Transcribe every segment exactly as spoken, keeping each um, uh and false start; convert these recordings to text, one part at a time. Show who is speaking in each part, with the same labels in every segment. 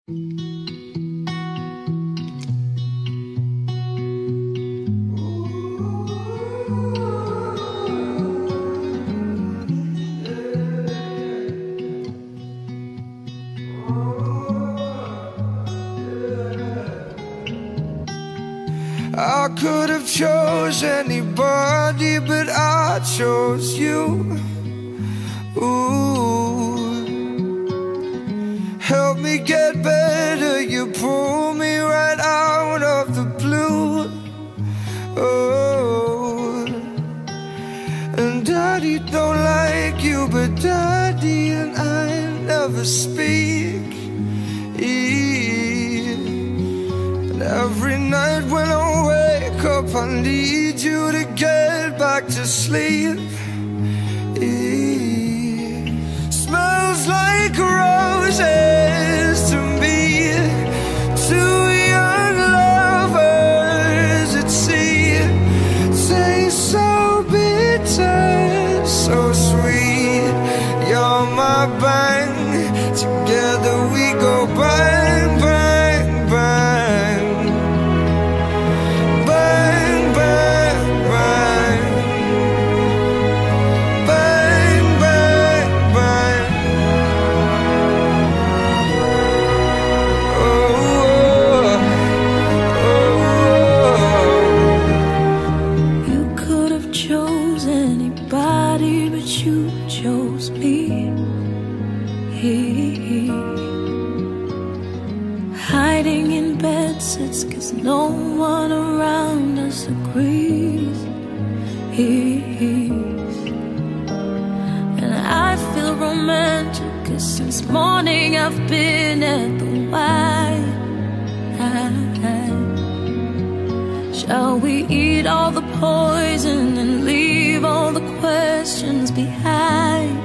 Speaker 1: I could have chose anybody, but I chose you. Ooh, help me get better, you pull me right out of the blue. Oh, and Daddy don't like you, but Daddy and I never speak. And every night when I wake up, I need you to get back to sleep. Smells like roses to me, two young lovers at sea. Tastes so bitter, so sweet. You're my bang, together we go bang, bang, bang. Bang, bang, bang. Bang, bang, bang. Oh, oh, oh.
Speaker 2: You could have chose anybody, but you chose me. Hiding in bed sits 'cause no one around us agrees. And I feel romantic 'cause since morning I've been at the Y. Shall we eat all the poison and leave all the questions behind?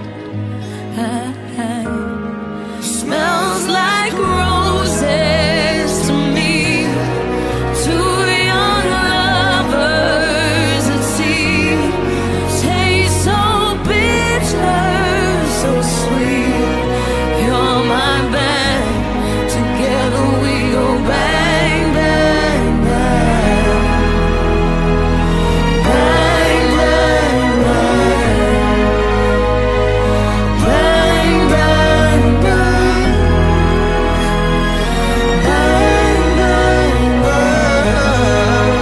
Speaker 2: Smells like roses to me, two young lovers at sea. Taste so bitter, so sweet. You're my bang, together we go bang, bang, bang. Bang, bang, bang. Bang, bang, bang. Bang, bang, bang.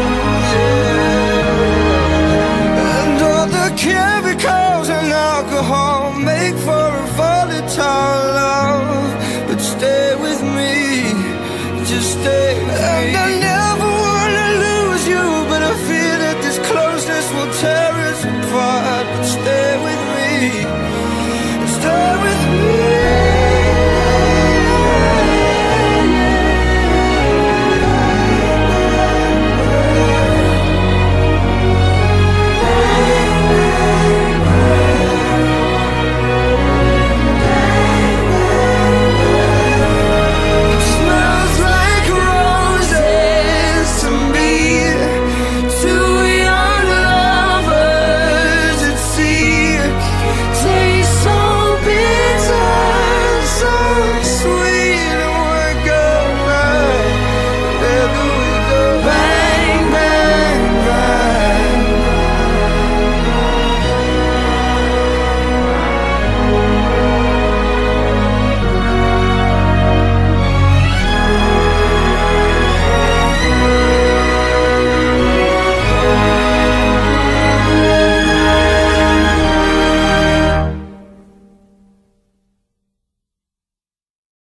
Speaker 1: And all the chemicals and alcohol make for a volatile love. But stay with me, just stay with me. And I never wanna lose you, but I fear that this closeness will tear us apart. But stay